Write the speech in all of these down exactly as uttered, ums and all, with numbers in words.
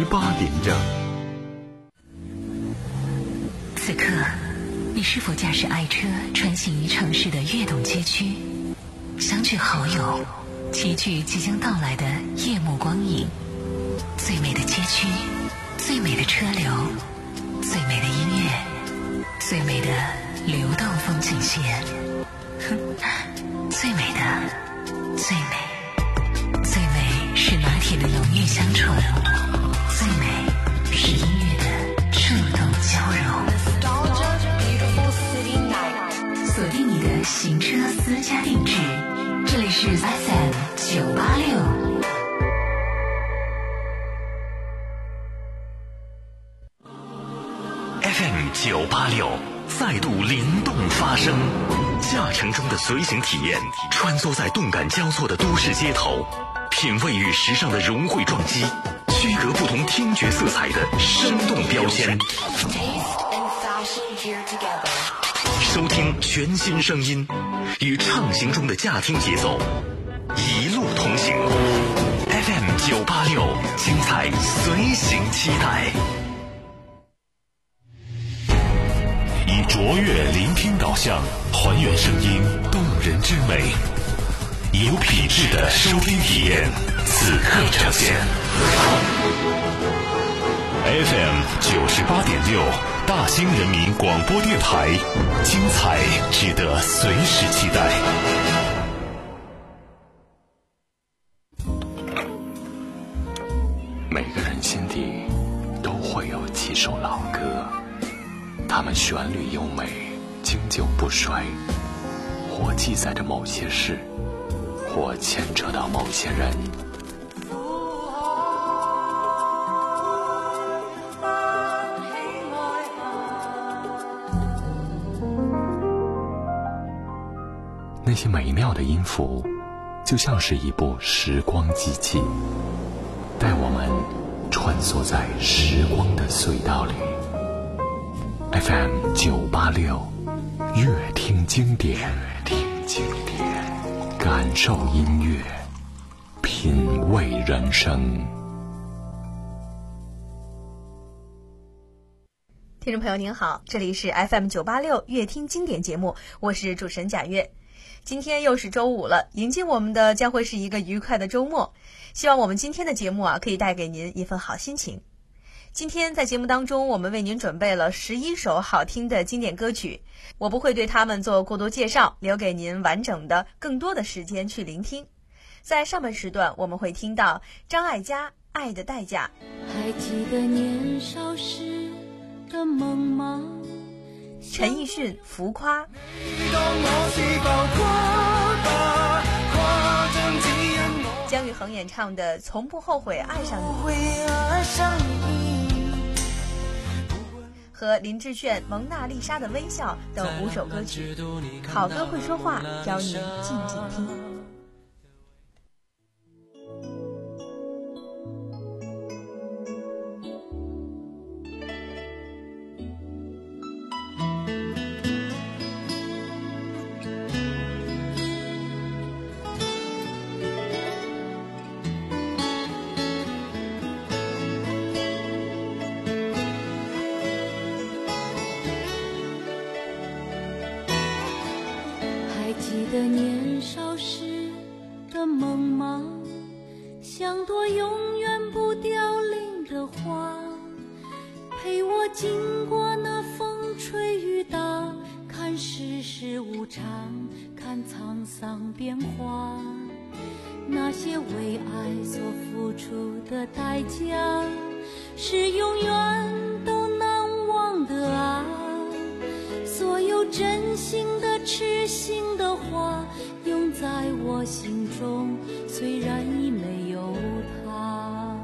八点整。 此刻，你是否驾驶爱车穿行于城市的跃动街区，相聚好友，齐聚即将到来的夜幕光影？最美的街区，最美的车流，最美的音乐，最美的流动风景线，最美的最美最美是拿铁的浓郁香醇，最美是音乐的触动交融。锁定你的行车私家定制，这里是 F M 九八六。 F M 九八六再度灵动发声，驾乘中的随行体验，穿梭在动感交错的都市街头，品味与时尚的融汇撞击，区隔不同听觉色彩的生动标签，收听全新声音，与畅行中的驾听节奏一路同行。 F M 九八六，精彩随行期待。以卓越聆听导向，还原声音动人之美，有品质的收听体验，此刻呈现。F M 九十八点六，大兴人民广播电台，精彩值得随时期待。每个人心底都会有几首老歌，它们旋律优美，经久不衰，或记载着某些事，或牵扯到某些人。那些美妙的音符，就像是一部时光机器，带我们穿梭在时光的隧道里。F M 九八六，乐听经典，乐听经典，感受音乐，品味人生。 听众朋友您好，这里是 F M 九八六乐听经典节目，我是主持人贾月。今天又是周五了，迎接我们的将会是一个愉快的周末。希望我们今天的节目啊，可以带给您一份好心情。今天在节目当中，我们为您准备了十一首好听的经典歌曲，我不会对他们做过多介绍，留给您完整的更多的时间去聆听。在上半时段，我们会听到张艾嘉《爱的代价》。 还记得年少时的梦吗？ 陈奕迅《浮夸》，姜育恒演唱的《从不后悔爱上你》，和林志炫《蒙娜丽莎的微笑》等五首歌曲。好歌会说话，邀您静静听。 记得年少时的梦吗？像朵永远不凋零的花，陪我经过那风吹雨打，看世事无常，看沧桑变化。那些为爱所付出的代价，是永远都难忘的啊。所有真心的痴心的话，永在我心中，虽然已没有他。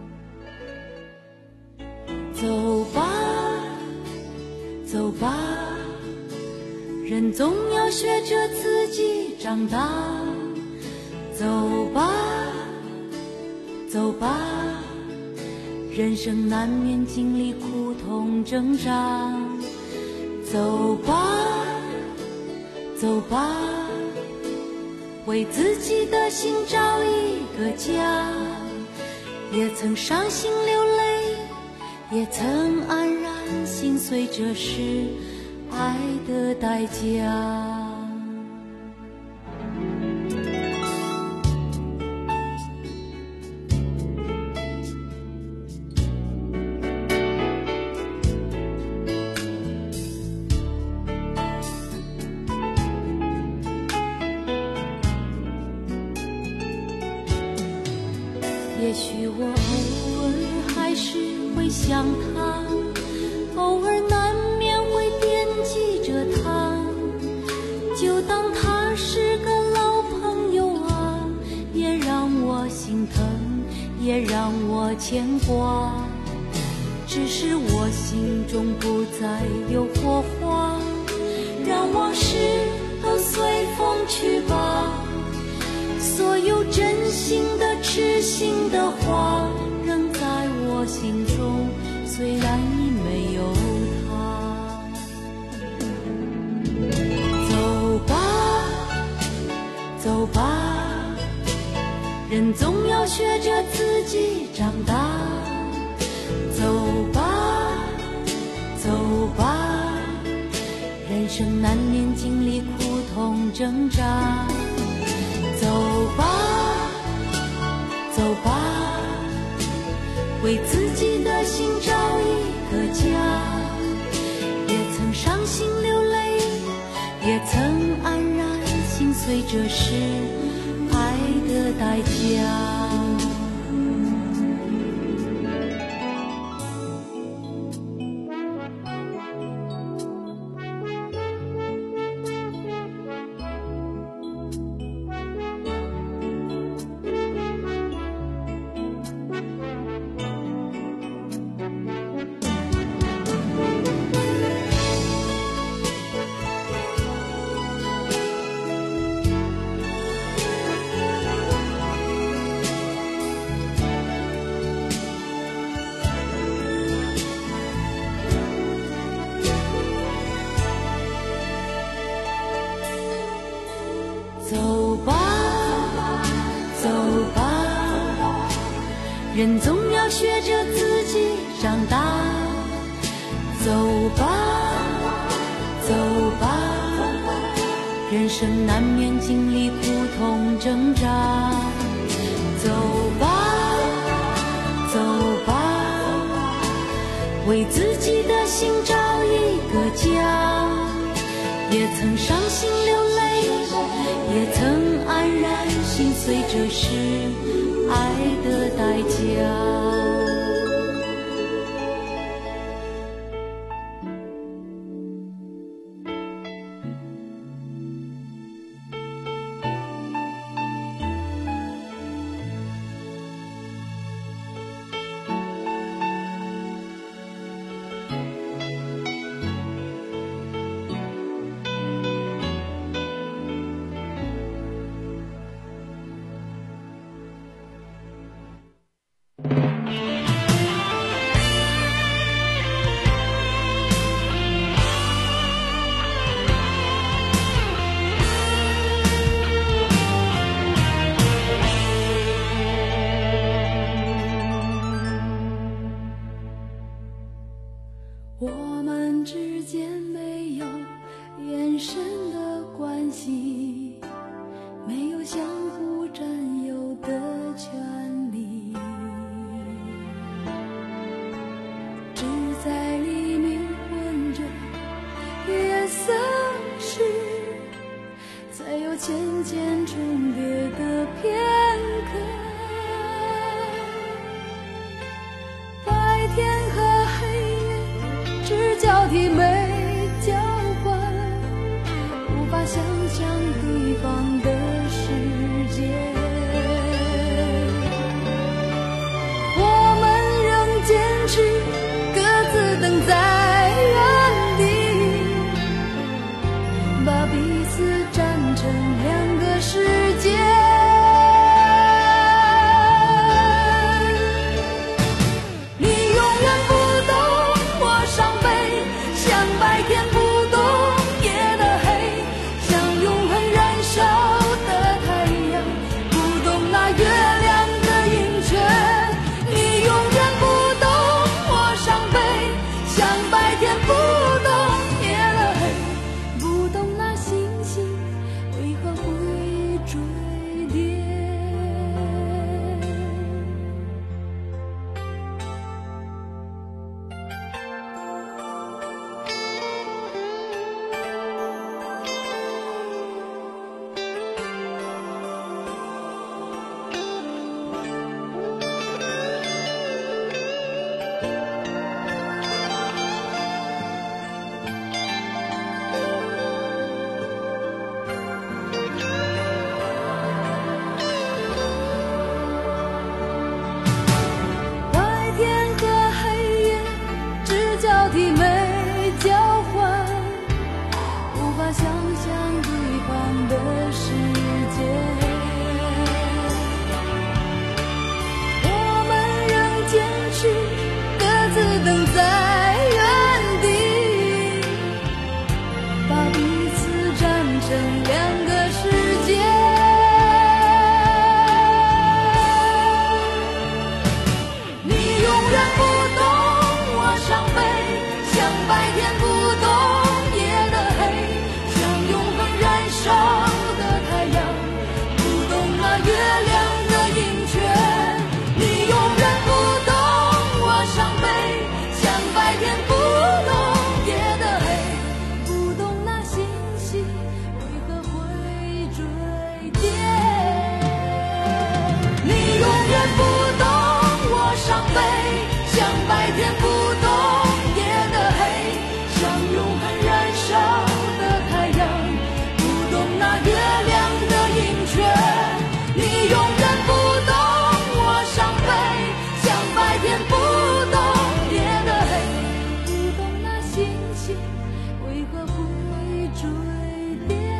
走吧走吧，人总要学着自己长大。走吧走吧，人生难免经历苦痛挣扎。走吧走吧，为自己的心找一个家。也曾伤心流泪也曾黯然心碎，这是爱的代价。也许我偶尔还是会想他，偶尔难免会惦记着他，就当他是个老朋友啊，也让我心疼，也让我牵挂。只是我心中不再有火花，让往事都随风去吧。所有真心的痴心的话仍在我心中，虽然已没有他。走吧走吧，人总要学着自己长大。走吧走吧，人生难免经历苦痛挣扎。走吧走吧，为自己的心找一个家。也曾伤心流泪，也曾黯然心碎，这是爱的代价。走吧走吧，人总要学着自己长大。走吧走吧，人生难免经历苦痛挣扎。走吧走吧，为自己的心找一个家。也曾伤心流泪，也曾黯然心碎，这是爱的代价。我们之间没有眼神的关系，没有相互占有的权利，只在黎明混着夜色时，才有渐渐重叠的片刻。白天和黑夜只交替没交换，无法想象对方的世界。我们仍坚持各自等在原地，把彼此站成两个世界。你永远不懂我伤悲，像像白天不懂夜的黑，像永恒燃烧的太阳，不懂那月亮的盈缺。你永远不懂我伤悲，像白天不懂夜的黑，不懂那星星为何不会坠跌，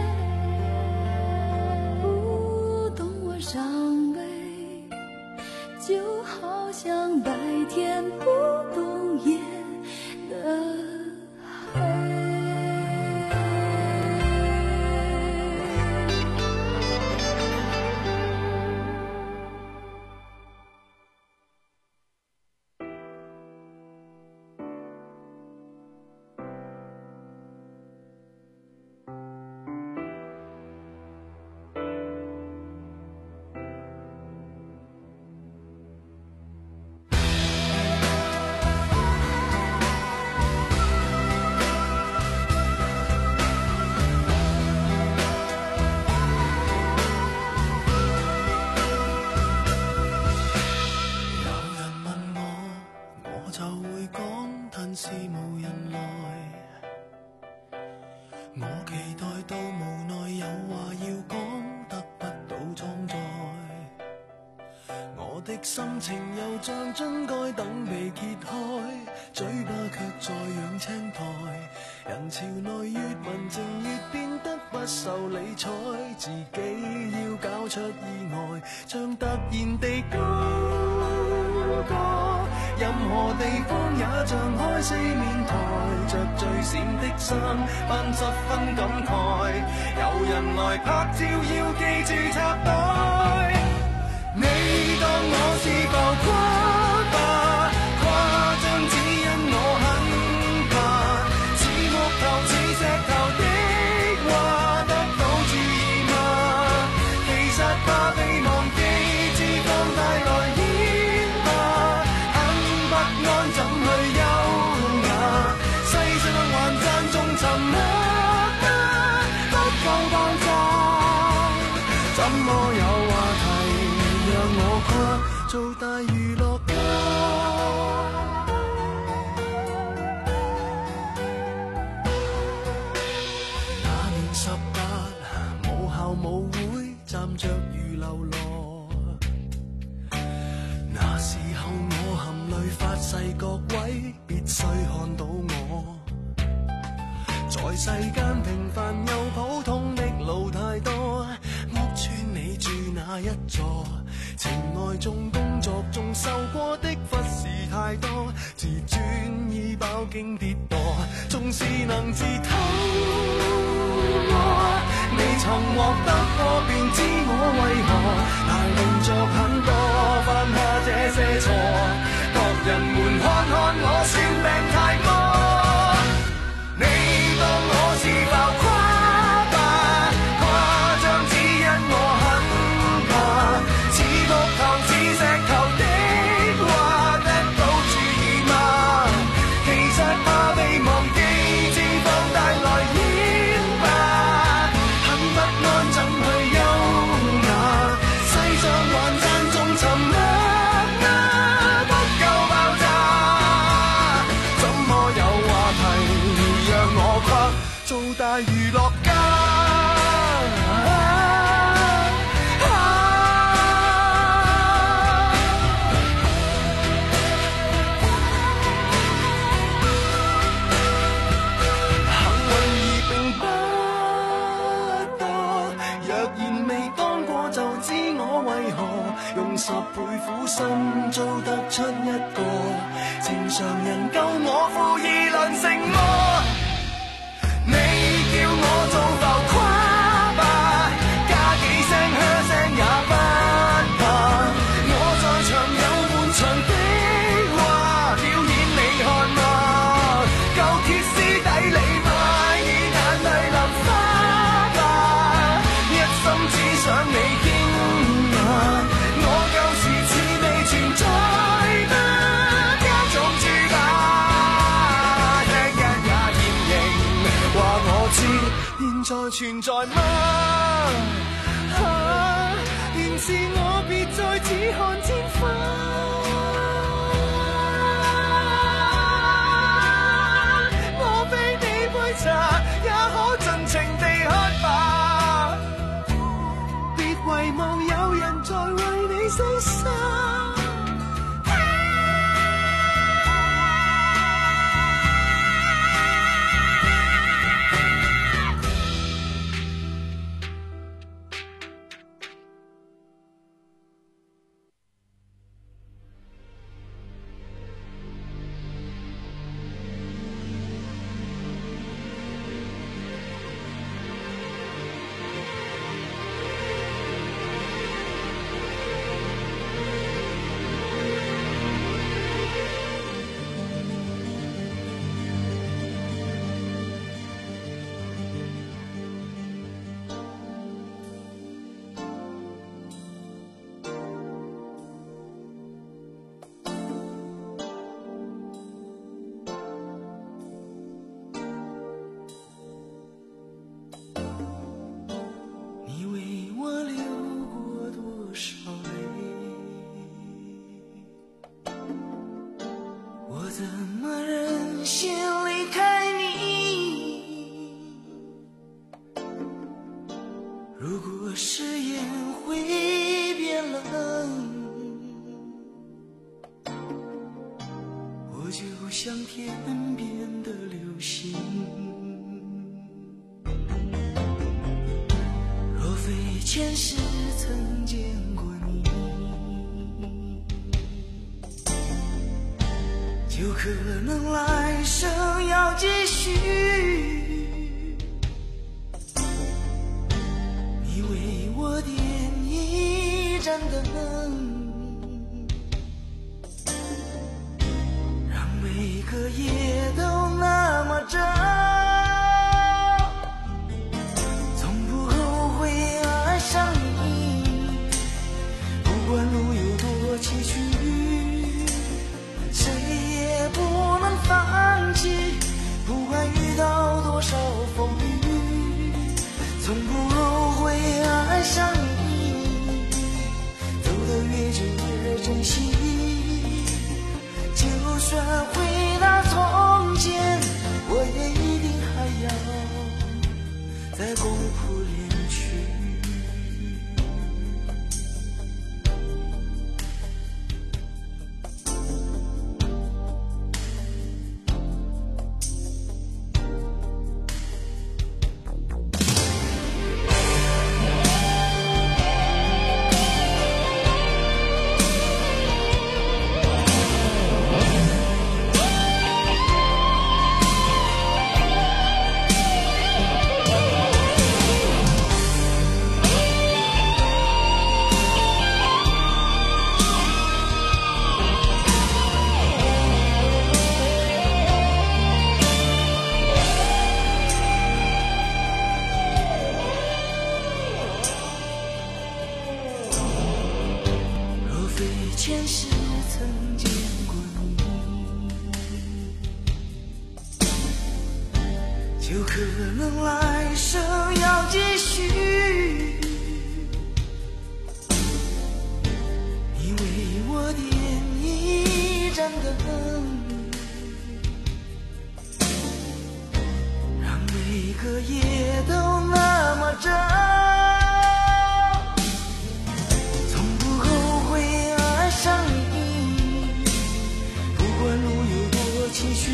不懂我伤悲，就好像白天不懂夜的黑。 是無人來，我期待到無奈，有話要講得不到裝載，我的心情又像樽蓋等被揭開，嘴巴卻在養青苔，人潮內越文靜越變得不受理睬，自己要搞出意外，像突然地高歌，任何地方也像開四面台，着最閃的衫扮十分感慨，有人來拍照要記住插袋，你當我是浮誇吧，誇張只因我很怕，似木頭似石頭的話得到注意嗎？其實怕被忘記，脂肪帶來煙吧，很不安怎去優雅，世上還讚頌沉默啊，不夠爆炸，怎麼有話題讓我跨做大娛樂家？那年十八，母校舞會站着如流羅，那時候我含淚發誓各位必須看到我，在世間平凡又普通的路太多，屋邨你住哪一座？情愛中工作中受過的忽視太多，自尊已飽經跌墮，縱是能自偷過，你曾獲得過便知我為何排名着很多，犯下這些錯，各人們看看我算病太多，你當我是浮誇吧，誇張只因我很怕，似木頭似石頭的話得到注意嗎？其實怕被忘記，脂肪帶來煙吧，很不安怎去優雅，世上還讚頌沉默啊，不夠爆炸，怎麼有話題讓我跨做大娛樂家？用十倍苦心做得出一個正常人，夠我負義論成麼？你叫我做浮誇吧，加幾聲噓聲也不怕，我在場有滿場的話表演你看嗎？夠歇斯底里嗎？以眼淚淋花吧，一心只想你驚訝，我舊時似未存在嗎？加種主打，聽日也現形，話我知現在存在嗎？啊，便是我別再只看天花。 我怎么忍心离开你？如果誓言会变冷，我就像天边的流星。若非前世曾见过你，就可能来生要继续。你为我点一盏灯，让每个夜都那么真，从不后悔爱上你。不管路有多崎岖，谁也不能放弃。不管遇到多少风雨，从不后悔爱上你。走得越久越珍惜，就算回到从前，我也一定还要再共谱恋曲。前世曾见过你，就可能来生要继续。你为我点一盏灯，让每个夜都那么真，崎岖，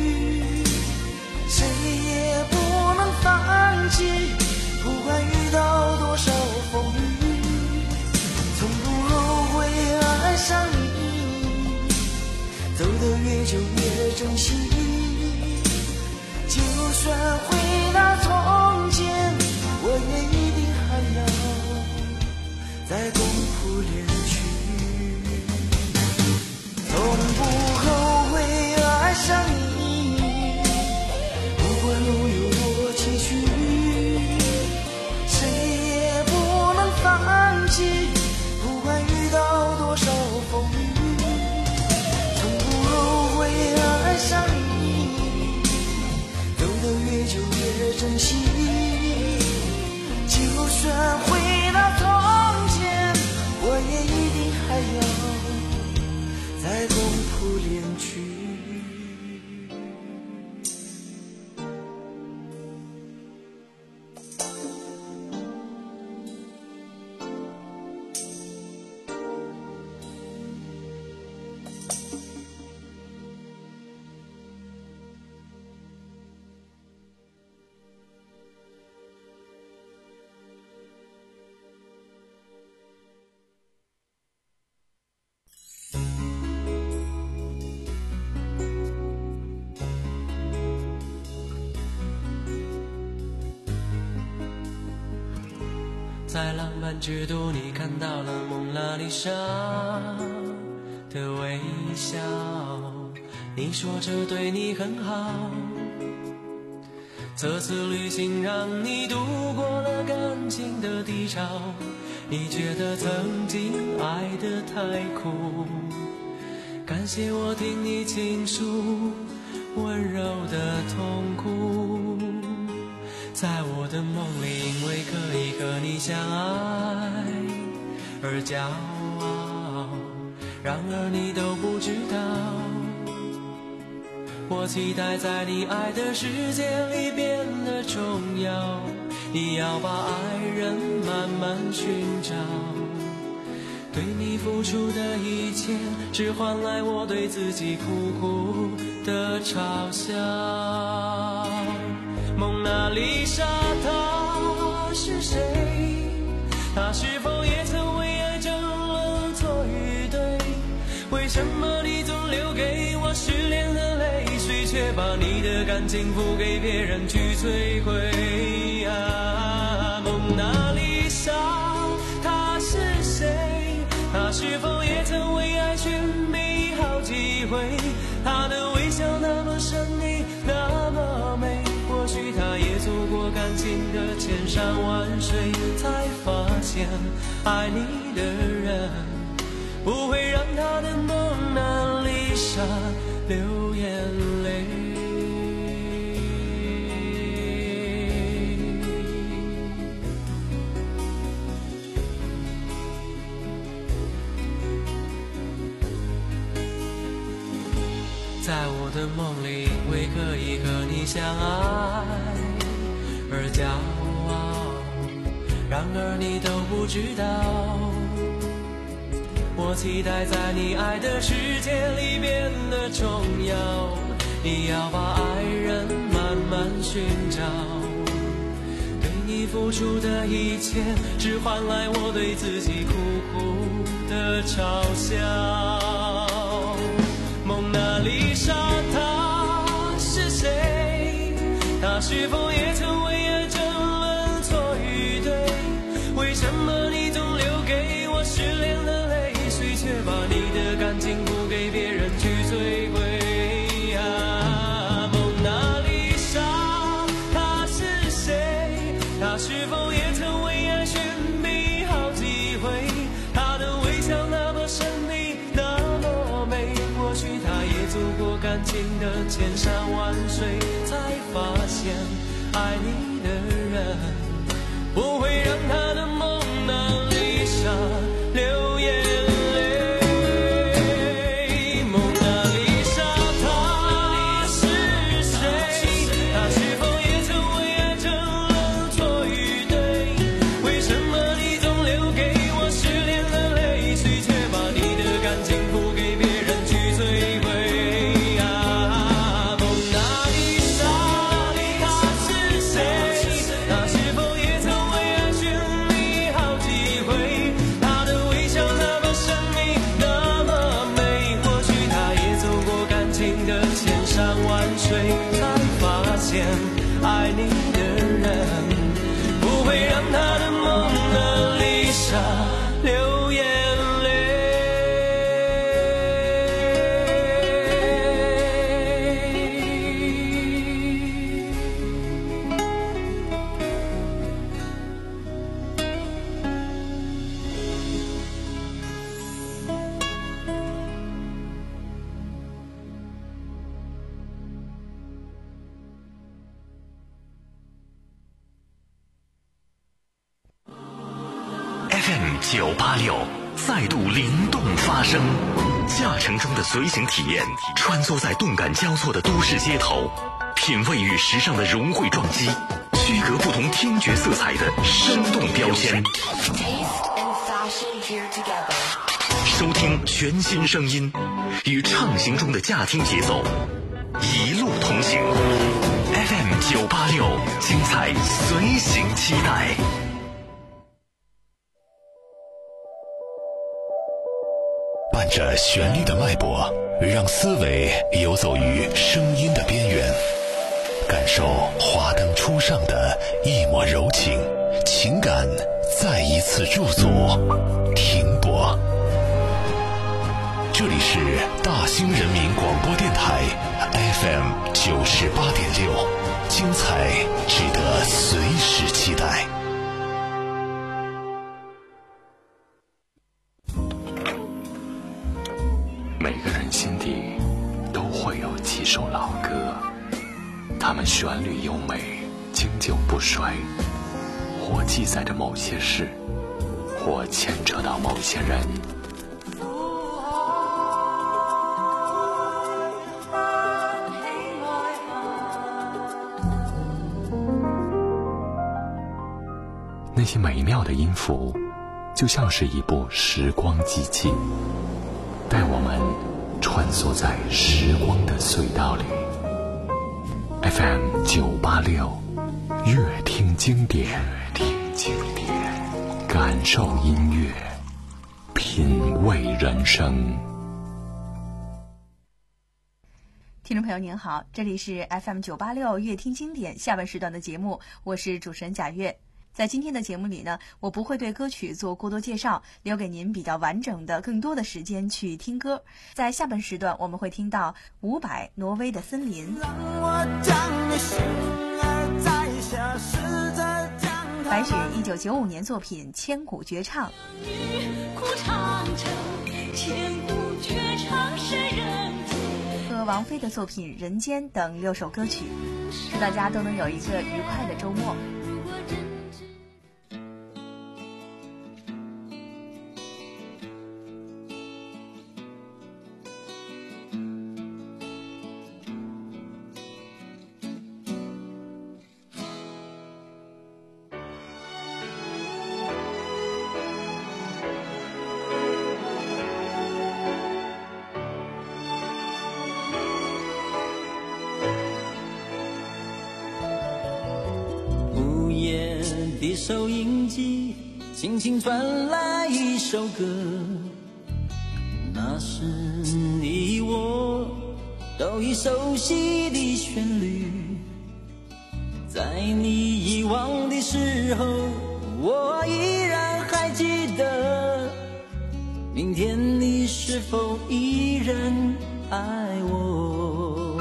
谁也不能放弃。不管遇到多少风雨，从不后悔爱上你。走得越久越珍惜，就算回到从前，我也一定还要再共谱恋曲。从不后悔爱上你，不管路有多崎岖，谁也不能放弃。不管遇到多少风雨，从不后悔爱上你。走得越久越珍惜，就算回到从前，我也一定还要再共谱恋曲。 在浪漫之都，你看到了蒙娜丽莎的微笑。你说这对你很好，这次旅行让你度过了感情的低潮。你觉得曾经爱得太苦，感谢我听你倾诉温柔的痛苦。在我的梦里，因为可以和你相爱而骄傲，然而你都不知道， 我期待在你爱的世界里变得重要，你要把爱人慢慢寻找，对你付出的一切只换来我对自己苦苦的嘲笑。蒙娜丽莎她是谁？她是否也曾为爱争论错与对？为什么你总留给我失恋的泪水，却把你的感情付给别人去摧毁啊？蒙娜丽莎她是谁？她是否也曾为爱寻觅好几回？她的微笑那么神秘，那么美，或许她也走过感情的千山万水，才发现爱你的人不会让她的蒙娜丽莎流眼泪。在我的梦里，为可以和你相爱而骄傲，然而你都不知道，我期待在你爱的世界里变得重要，你要把爱人慢慢寻找，对你付出的一切只换来我对自己苦苦的嘲笑。蒙娜丽莎她是谁？她是否也曾为爱争论错与对？为什么你总留给我失恋的泪水，却把你的感情付给别人去摧毁啊？蒙娜丽莎她是谁？她是否也曾为爱寻觅好几回？她的微笑那么神秘，那么美，或许她也走过感情的千山万水，才发现爱你的人不会让她的蒙娜丽莎流眼泪。蒙娜丽莎她是谁？她是否也曾为爱争论错与对？为什么你总留给我失恋的泪水，却把你的感情付给别人去摧毁啊？蒙娜丽莎她是谁？她是否也曾为爱寻觅好几回？她的微笑那么神秘，那么美，或许她也走过感情的千山万水，才发现爱你的人不会让她的蒙娜丽莎流眼泪。 F M 九八六再度灵动发声，驾乘中的随行体验，穿梭在动感交错的都市街头，品味与时尚的融汇撞击，区隔不同听觉色彩的生动标签。收听全新声音，与畅行中的驾听节奏，一路同行。F M 九八六，精彩随行期待。伴着旋律的脉搏，让思维游走于声音的边缘，感受华灯初上的一抹柔情，情感再一次驻足停泊。这里是大兴人民广播电台 F M 九十八点六，精彩值得随时期待。每个人心底都会有几首老歌，它们旋律优美，经久不衰，或记载着某些事，或牵扯到某些人。 那些美妙的音符就像是一部时光机器，带我们穿梭在时光的隧道里。 F M 九八六，乐听经典，乐听经典，感受音乐，品味人生。 听众朋友您好，这里是 F M 九八六乐听经典下半时段的节目，我是主持人贾月。在今天的节目里呢，我不会对歌曲做过多介绍，留给您比较完整的更多的时间去听歌。在下半时段我们会听到伍佰《挪威的森林》，白雪一九九五年作品《千古绝唱》，和王菲的作品《人间》等六首歌曲，祝大家都能有一个愉快的周末。 的收音机轻轻传来一首歌，那是你我都已熟悉的旋律。在你遗忘的时候，我依然还记得，明天你是否依然爱我？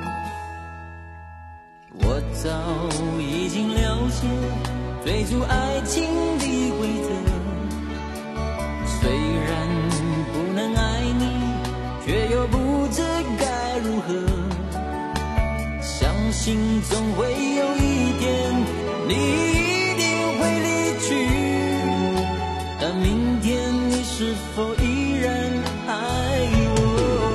我早已经了解追逐爱情的规则，虽然不能爱你，却又不知该如何。相信总会有一天，你一定会离去，但明天你是否依然爱我？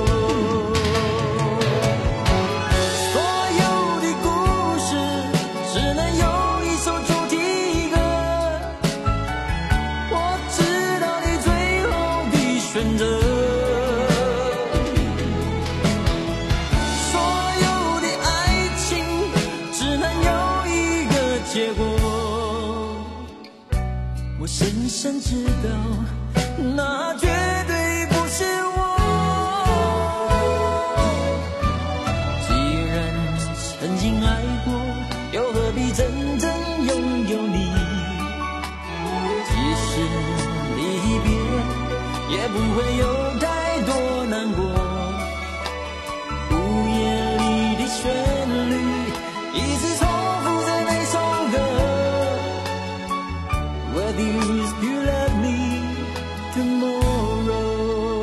深深知道，那绝对不是我。既然曾经爱过，又何必真正拥有你？即使离别，也不会有太多难过。午夜里的旋律，一直重复着那首歌。Whether you still love me tomorrow。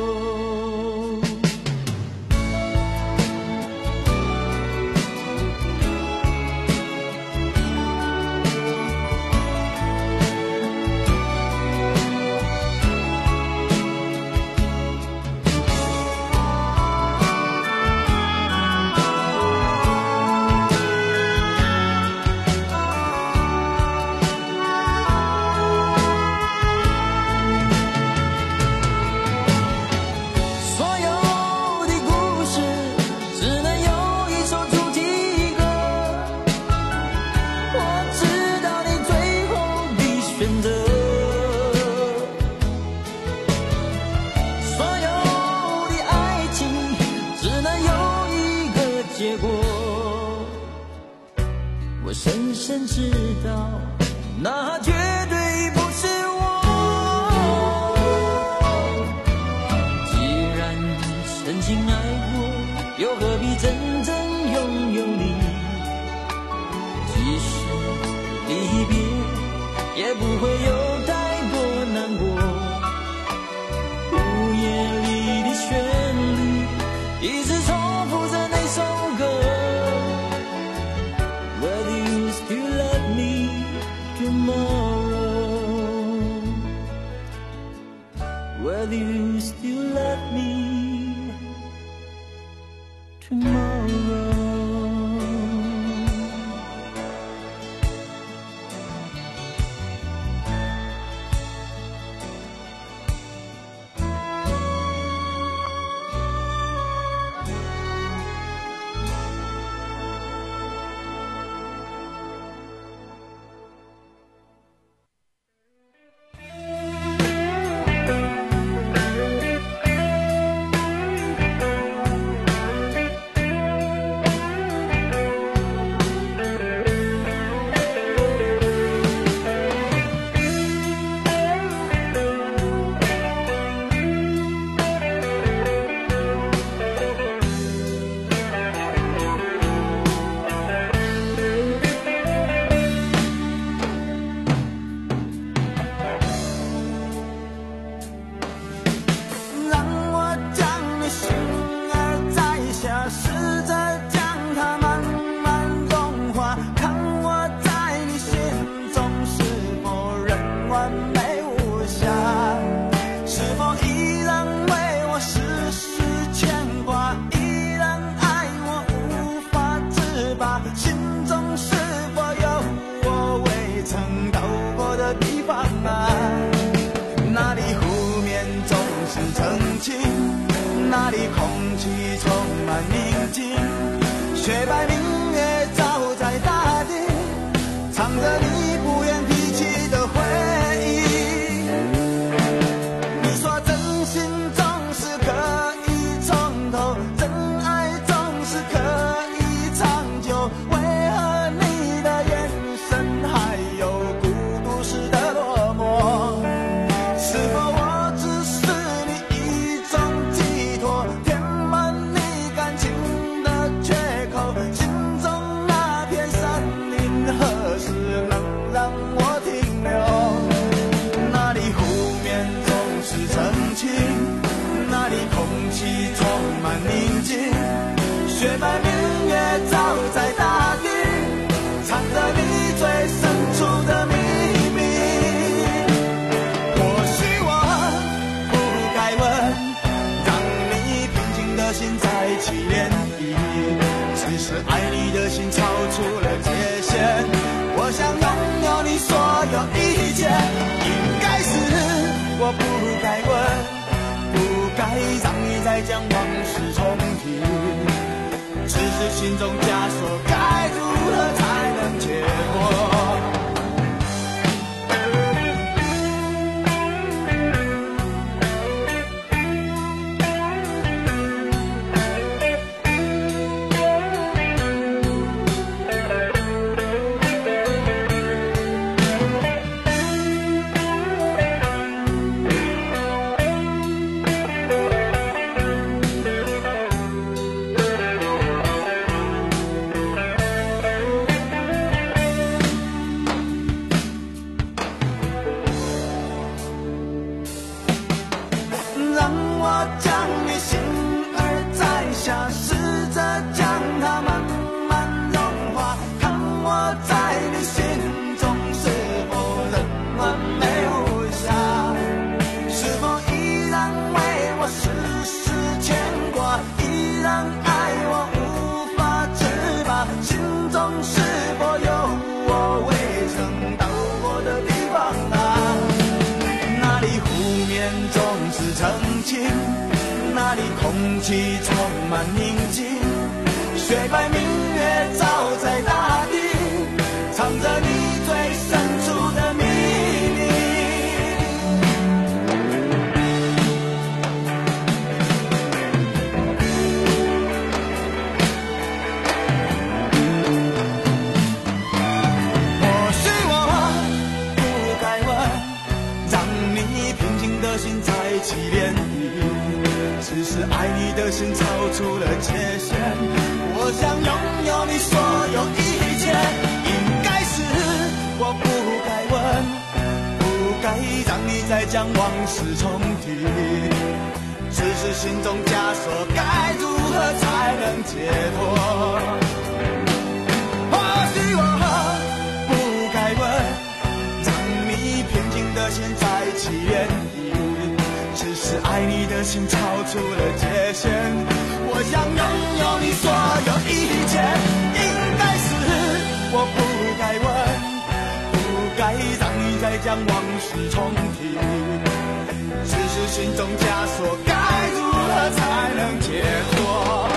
我深深知道，那绝对不是我。既然曾经爱过，又何必真正拥有你？即使离别，也不会有太多难过。午夜里的旋律，一直重复着那首歌。Whether you still love me tomorrow, whether you still love me tomorrow。 听情，那里空气充满宁静，雪白明月照在大地，藏着你不愿提起的回忆。你说真心总是可以从头，真爱总是可以长久，为何你的眼神还有孤独时的落寞？是否我只是你一种寄托，填满你感情的缺口？心中那片山林何时能让我停留？那里湖面总是澄清，那里空气充满宁静，雪白明月照在大地，藏着你最深处的秘密。或许我不该问，让你平静的心再起涟漪，只是爱你的心超出了界限。我想拥有你所有一切，应该是我不该问，不该让你再将往事重提，只是心中枷锁该如何才能解脱？让我将你心儿摘下，试着将它慢慢融化，看我在你心中是否仍完美无瑕，是否依然为我时时牵挂，依然爱我无法自拔，心中是否有我未曾到过的地方啊？那里湖面总是澄清，那里空气充满宁静，雪白明月照在大地，藏着你最深处的秘密。或许我不该问，让你平静的心再起涟漪，只是爱你的心超出了界限。我想拥有你所有一切，应该是我不该问，不该让你再将往事重提，只是心中枷锁该如何才能解脱？或许我不该问，让你平静的心再起涟漪，只是爱你的心超出了界限。我想拥有你所有一切，应该是我不该问，不该让你再将往事重提，只是心中枷锁该如何才能解脱？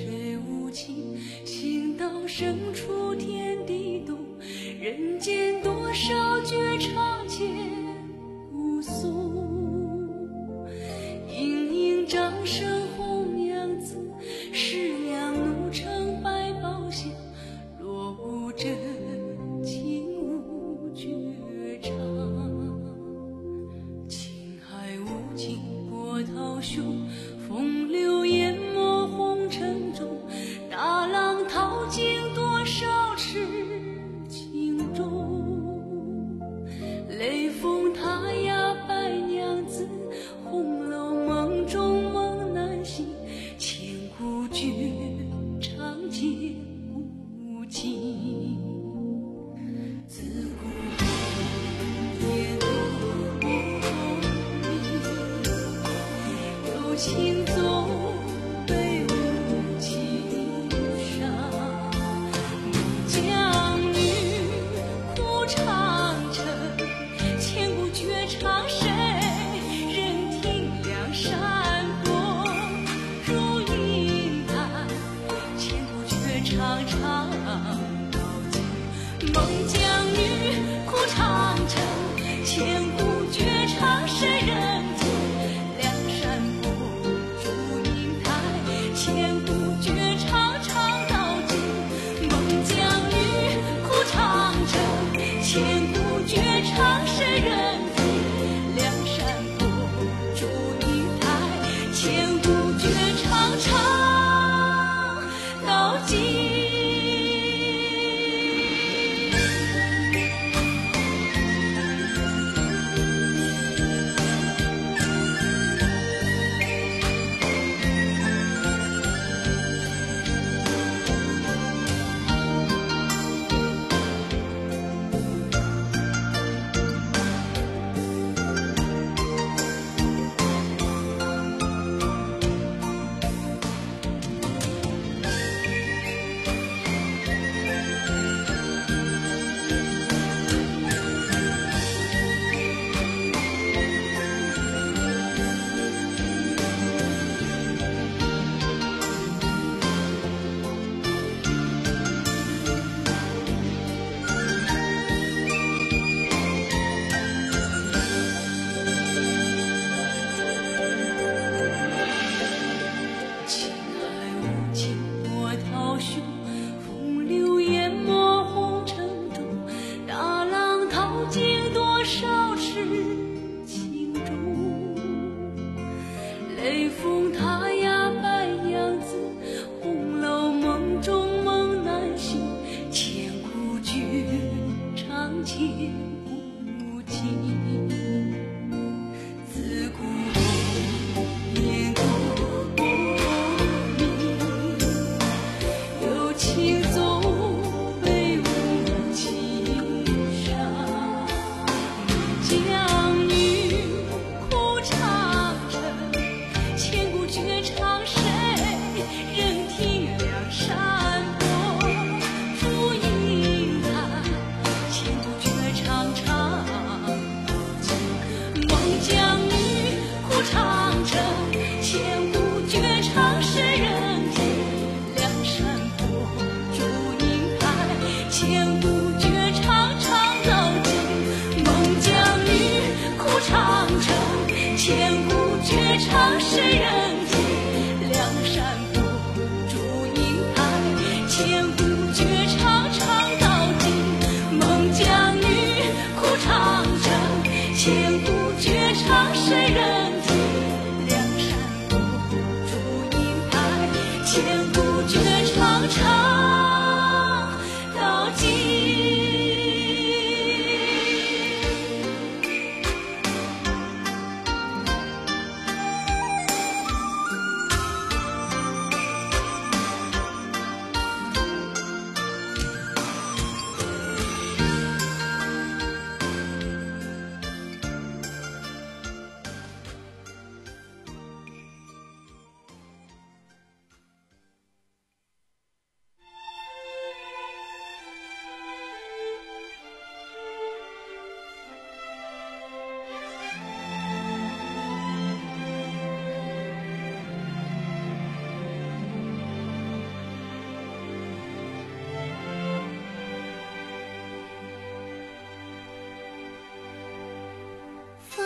谁无情？行到深处天地动，人间多少绝唱千古颂。盈盈掌声红娘子，十两怒成百宝箱。若无真情无绝唱，情海无尽波涛汹，风流淹没红尘中。大浪淘尽多少痴情衷，雷峰塔呀白娘子，红楼梦中梦难醒，千古绝唱千古情。自古夜多迷，有情总被无情伤。孟姜女哭长城，千古绝唱谁人听？梁山泊如云台，千古绝唱唱到今。孟姜女哭长城，千古绝唱谁人听？梁山泊祝英台，千古绝唱唱到今。孟姜女哭长城，千古绝唱谁人听？梁山泊祝英台，千古绝唱唱到今。情海无尽波涛汹，风流淹没红尘中。大浪淘尽多少痴情衷，雷峰塔呀白娘子，红楼梦中梦难醒，千古绝唱千古情。自古夜多迷，有情总被无情伤。孟姜女哭长城，千古绝唱谁人听？梁山泊祝英台，千古绝唱唱到今。孟姜女哭长城，千古绝唱谁人听？梁山泊祝英台，千古绝唱唱到今。孟姜女哭长城，千古绝唱谁人听？梁山泊祝英台，千古绝唱唱到今。孟姜女哭长城，千古绝唱谁人听？梁山泊祝英台，千古绝唱唱到今。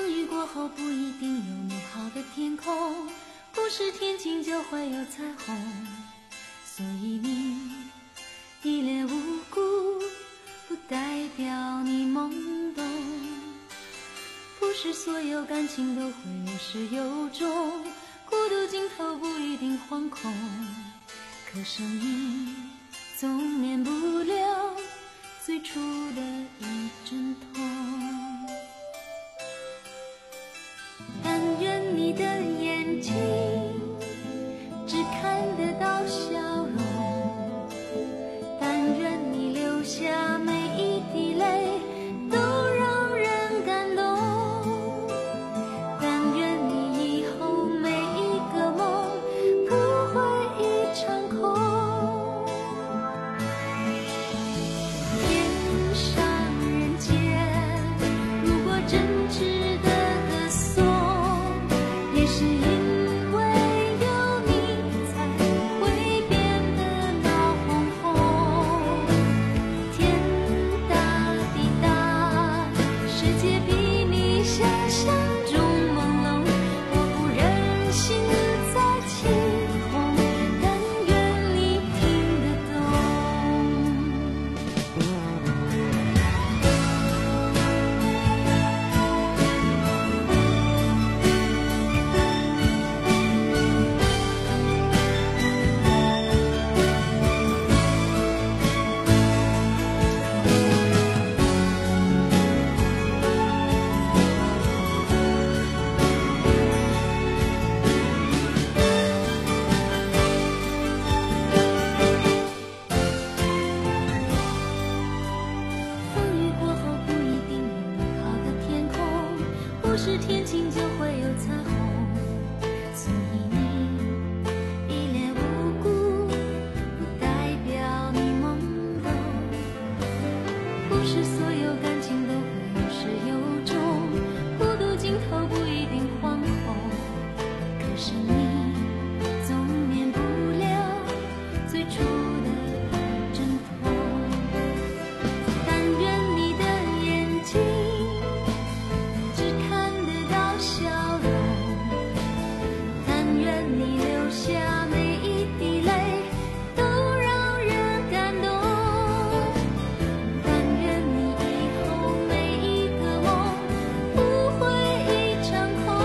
风雨过后不一定有美好的天空，不是天晴就会有彩虹。所以你一脸无辜，不代表你懵懂。不是所有感情都会有始有终，孤独尽头不一定惶恐。可生命总免不了最初的一阵痛。但愿你的眼睛只看得到笑容，但愿你流下每一滴泪都让人感动，但愿你以后每一个梦不会一场空。天上人间，如果真值得歌颂，也是因为有你才会变得闹哄哄。天大地大，世界比你想象中朦胧，我不忍心再起哄，但愿你听得懂。风雨过后不一定有美好的天空，不是天晴就会有彩虹。所以你一脸无辜，不代表你懵懂。不是所有感情都会有始有终，孤独尽头不一定惶恐。可是你总免不了最初的一阵痛。但愿你的眼睛只看得到笑容，但愿你流下每一滴泪都让人感动，但愿你以后每一个梦不会一场空。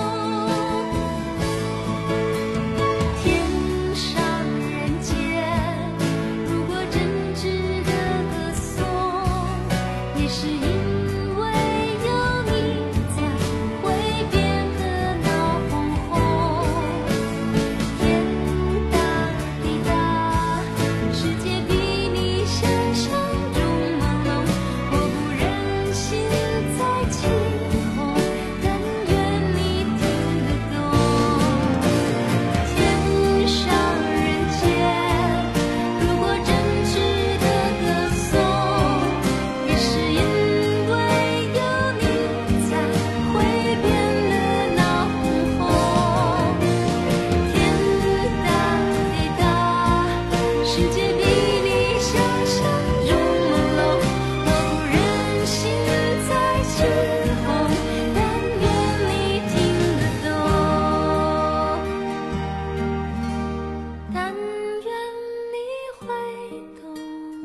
天上人间，如果真值得歌颂，也是因为有你才会变得闹哄哄。天大地大，世界比你想象中朦胧，我不忍心再起哄，但愿你听得懂。天上人间，如果真值得歌颂，也是因为有你才会变得闹哄哄。天大地大，世界比你想象中朦胧，我不忍心再起哄，但愿你听得懂，但愿你会懂，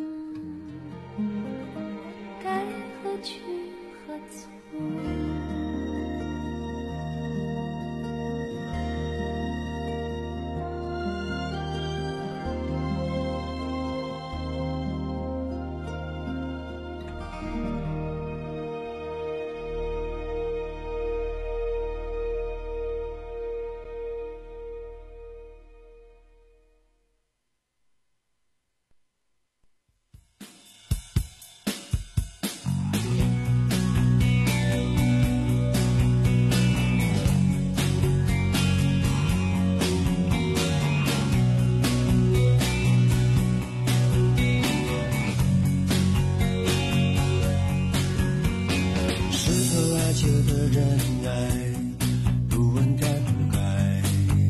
该何去何从。 适合爱着的人爱，不问该不该，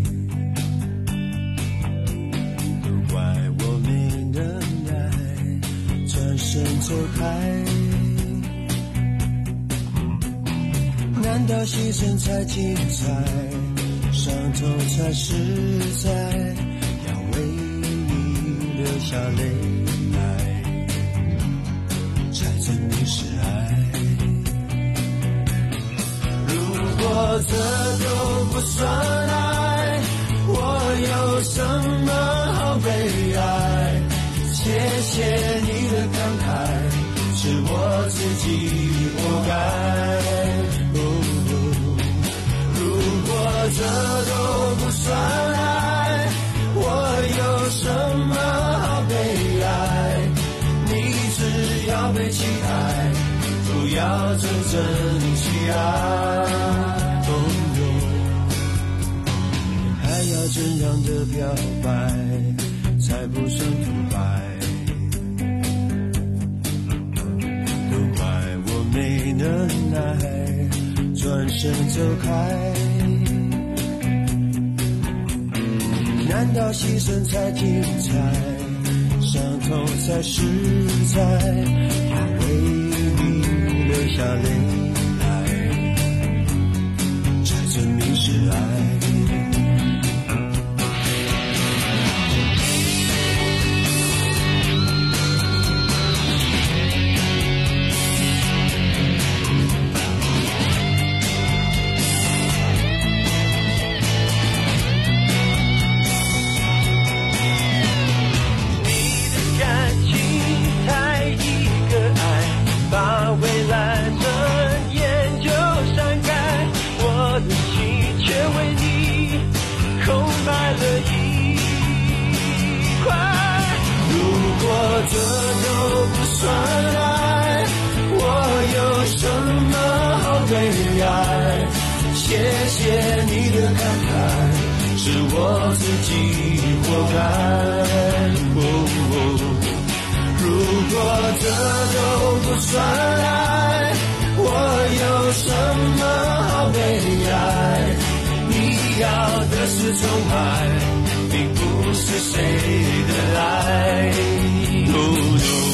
都怪我没能耐转身走开。难道牺牲才精彩，伤痛才实在，要为你流下泪来，才证明是爱。如果这都不算爱，我有什么好悲哀？谢谢你的慷慨，是我自己活该。哦哦、如果这都不算爱，我有什么好悲哀？你只要被期待，不要真正去爱。哦哦、还要怎样的表白，才不算腐败？没能耐转身走开，难道牺牲才精彩，伤痛才实在，要为你流下泪来，才证明是爱。这都不算爱，我有什么好悲哀？谢谢你的慷慨，是我自己活该。哦哦、如果这都不算爱，我有什么好悲哀？你要的是宠爱，并不是谁的爱。Oh, no.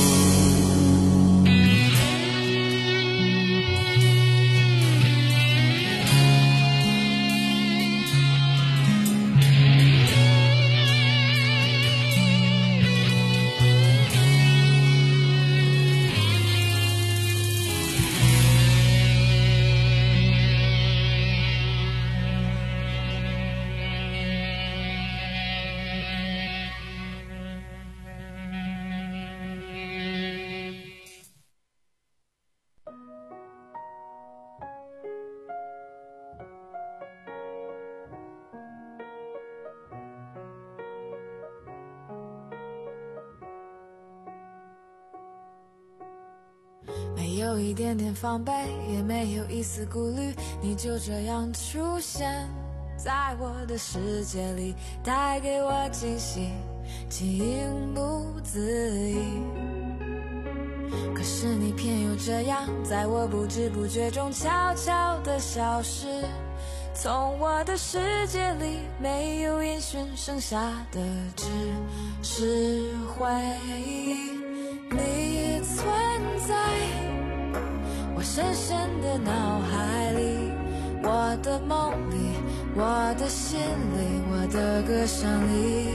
没有一点点防备，也没有一丝顾虑，你就这样出现在我的世界里，带给我惊喜，情不自已。可是你偏又这样，在我不知不觉中悄悄地消失，从我的世界里没有音讯，剩下的只是回忆。你存在我深深的脑海里，我的梦里，我的心里，我的歌声里。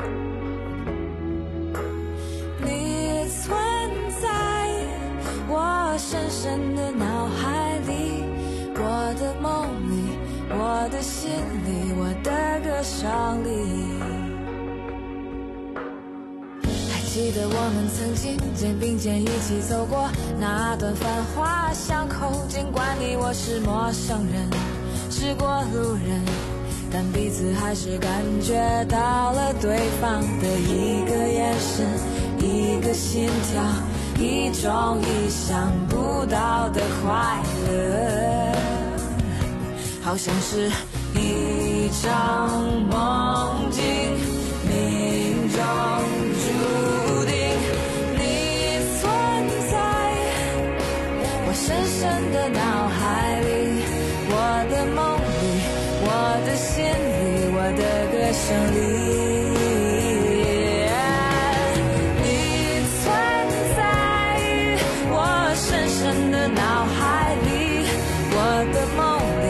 你存在我深深的脑海里，我的梦里，我的心里，我的歌声里。记得我们曾经肩并肩一起走过那段繁华巷口，尽管你我是陌生人，是过路人，但彼此还是感觉到了对方的一个眼神，一个心跳，一种意想不到的快乐，好像是一场梦境，命中注定。你存在我深深的脑海里，我的梦里，我的心里，我的歌声里。你存在我深深的脑海里，我的梦里，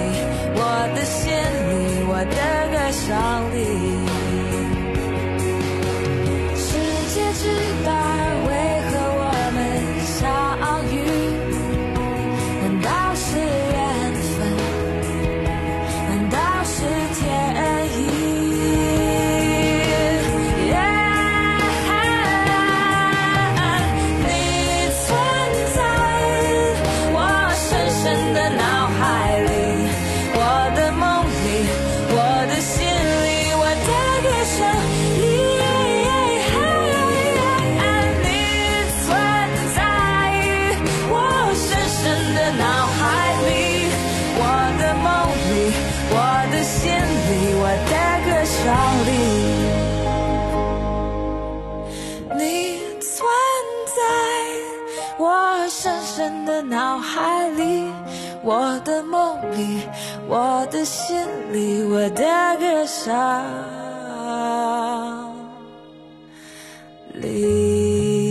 深的脑海里，我的梦里，我的心里，我的歌声里。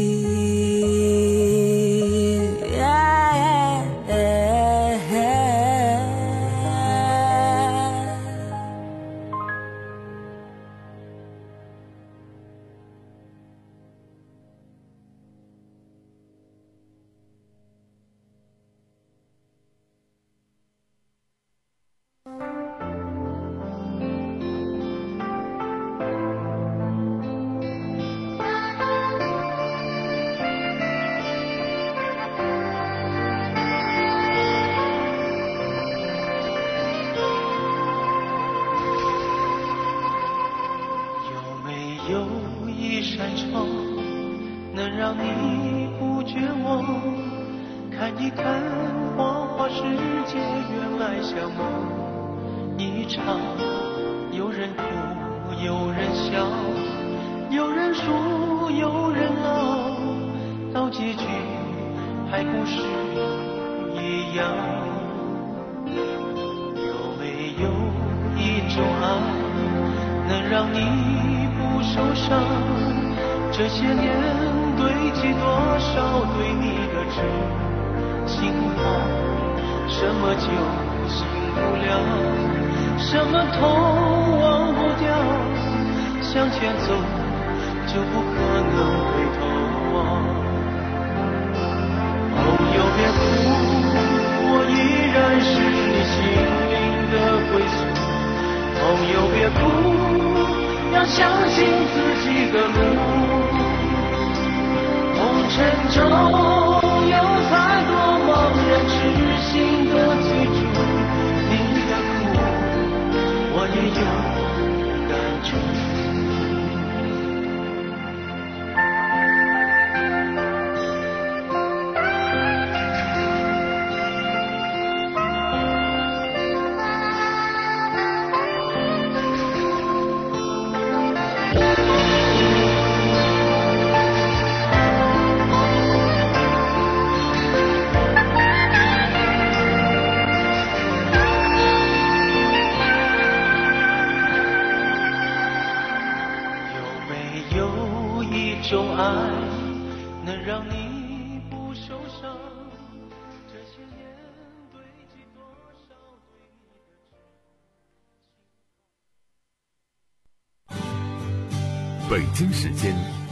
让你不绝望，看一看花花世界，原来像梦一场。有人哭，有人笑，有人输，有人熬，到结局还故事一样。有没有一种爱，能让你不受伤？这些年堆积多少对你的真心话，什么就醒不了，什么痛忘不掉，向前走就不可能回头望。朋友别哭，我依然是你心灵的归宿。朋友别哭，要相信自己的路。红尘中有太多茫然痴心的追逐，你的苦我也有感触。种爱能让你不受伤，这些年堆积多少对你的。 北京时间